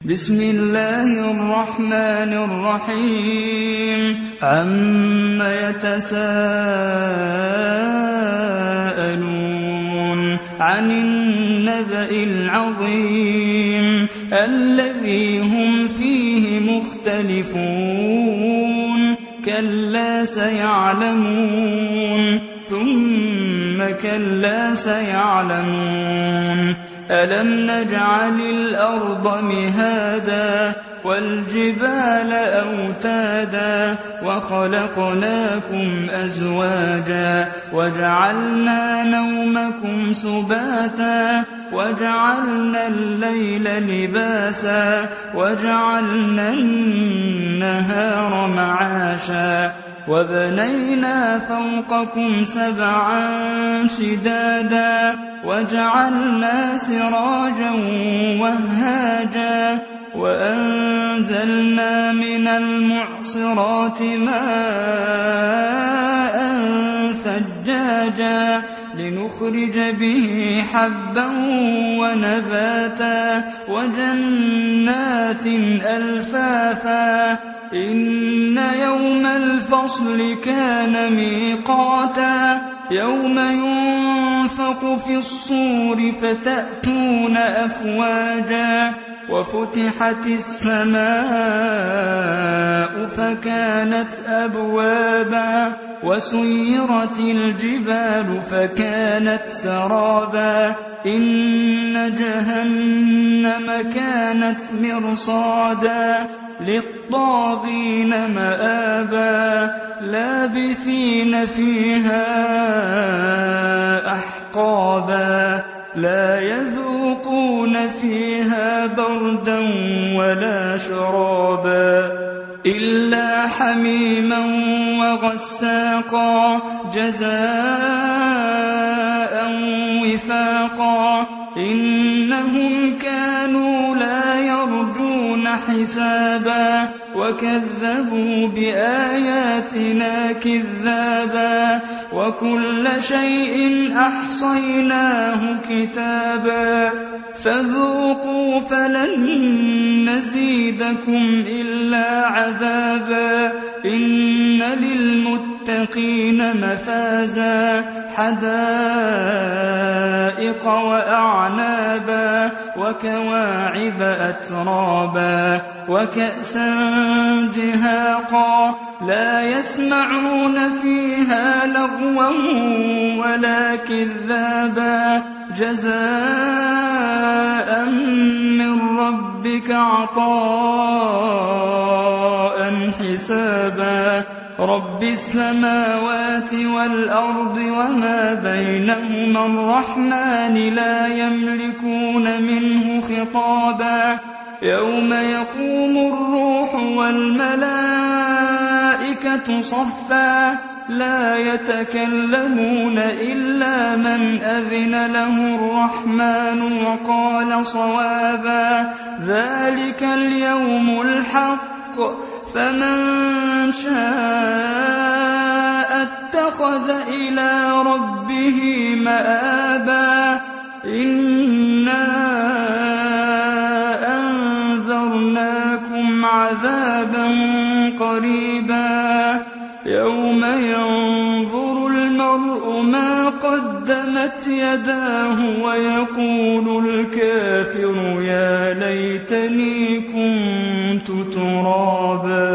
بسم الله الرحمن الرحيم عم يتساءلون عن النبأ العظيم الذي هم فيه مختلفون كلا سيعلمون ثم كلا سيعلمون ألم نجعل الأرض مهادا والجبال أوتادا وخلقناكم أزواجا وجعلنا نومكم سباتا وجعلنا الليل لباسا وجعلنا النهار معاشا وبنينا فوقكم سبعا شدادا وجعلنا سراجا وهاجا وأنزلنا من المعصرات ماء ثجاجا لنخرج به حبا ونباتا وجنات ألفافا إن يوم الفصل كان ميقاتا يوم ينفخ في الصور فتأتون أفواجا وفتحت السماء فكانت أبوابا وسيرت الجبال فكانت سرابا إن جهنم كانت مرصادا للطاغين مآبا لابثين فيها أحقابا لا يذوقون فيها بردا ولا شرابا إلا حميما وغساقا جزاء وفاقا إنهم كانوا لا يرجون حسابا وكذبوا بآياتنا كذابا وكل شيء أحصيناه كتابا فذوقوا فلن نزيدكم إلا عذابا إن للمتقين مفازا حدائق وأعنابا وكواعب أترابا وكأسا دهاقا لا يسمعون فيها لغوا ولا كذابا جزاء من ربك عطاء حسابا رب السماوات والأرض وما بينهما الرحمن لا يملكون منه خطابا يوم يقوم الروح والملائكة صفا لا يتكلمون إلا من أذن له الرحمن وقال صوابا ذلك اليوم الحق فمن شاء اتخذ إلى ربه مآبا إنا أنذرناكم عذابا قريبا يوم ينظر المرء ما قدمت يداه ويقول الكافر يا ليتني كنت ترابا